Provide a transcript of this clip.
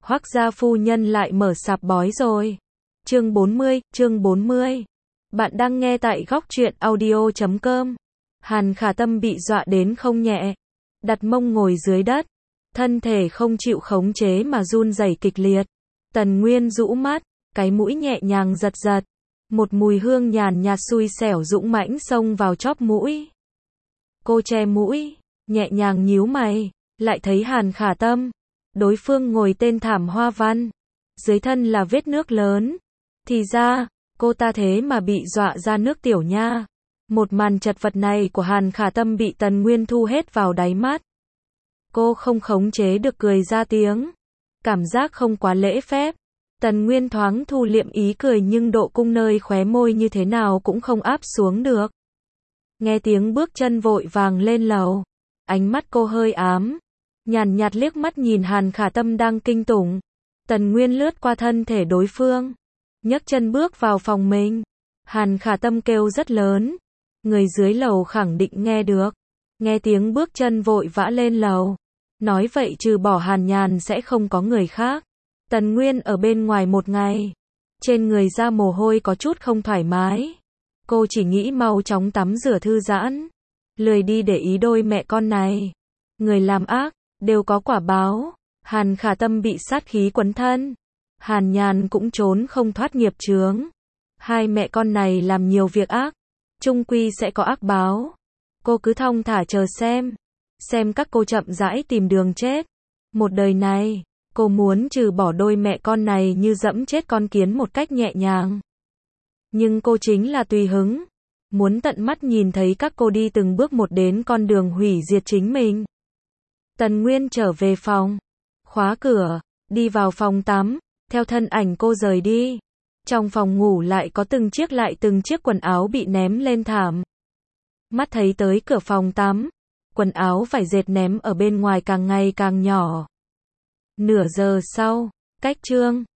Hoắc gia phu nhân lại mở sạp bói rồi. Chương 40. Bạn đang nghe tại góc truyện audio.com. Hàn Khả Tâm bị dọa đến không nhẹ, đặt mông ngồi dưới đất, thân thể không chịu khống chế mà run rẩy kịch liệt. Tần Nguyên rũ mắt, cái mũi nhẹ nhàng giật giật, một mùi hương nhàn nhạt xui xẻo dũng mãnh xông vào chóp mũi. Cô che mũi, nhẹ nhàng nhíu mày, lại thấy Hàn Khả Tâm, đối phương ngồi tên thảm hoa văn, dưới thân là vết nước lớn. Thì ra, cô ta thế mà bị dọa ra nước tiểu nha. Một màn chật vật này của Hàn Khả Tâm bị Tần Nguyên thu hết vào đáy mắt. Cô không khống chế được cười ra tiếng. Cảm giác không quá lễ phép. Tần Nguyên thoáng thu liệm ý cười nhưng độ cung nơi khóe môi như thế nào cũng không áp xuống được. Nghe tiếng bước chân vội vàng lên lầu. Ánh mắt cô hơi ám. Nhàn nhạt liếc mắt nhìn Hàn Khả Tâm đang kinh tủng. Tần Nguyên lướt qua thân thể đối phương, nhấc chân bước vào phòng mình. Hàn Khả Tâm kêu rất lớn. Người dưới lầu khẳng định nghe được. Nghe tiếng bước chân vội vã lên lầu. Nói vậy trừ bỏ Hàn Nhàn sẽ không có người khác. Tần Nguyên ở bên ngoài một ngày. Trên người ra mồ hôi có chút không thoải mái. Cô chỉ nghĩ mau chóng tắm rửa thư giãn. Lười đi để ý đôi mẹ con này. Người làm ác, đều có quả báo. Hàn Khả Tâm bị sát khí quấn thân. Hàn Nhàn cũng trốn không thoát nghiệp chướng. Hai mẹ con này làm nhiều việc ác, chung quy sẽ có ác báo. Cô cứ thong thả chờ xem các cô chậm rãi tìm đường chết. Một đời này, cô muốn trừ bỏ đôi mẹ con này như dẫm chết con kiến một cách nhẹ nhàng. Nhưng cô chính là tùy hứng, muốn tận mắt nhìn thấy các cô đi từng bước một đến con đường hủy diệt chính mình. Tần Nguyên trở về phòng, khóa cửa, đi vào phòng tắm, theo thân ảnh cô rời đi. Trong phòng ngủ lại có từng chiếc quần áo bị ném lên thảm. Mắt thấy tới cửa phòng tắm, quần áo vải dệt ném ở bên ngoài càng ngày càng nhỏ. Nửa giờ sau, cách chương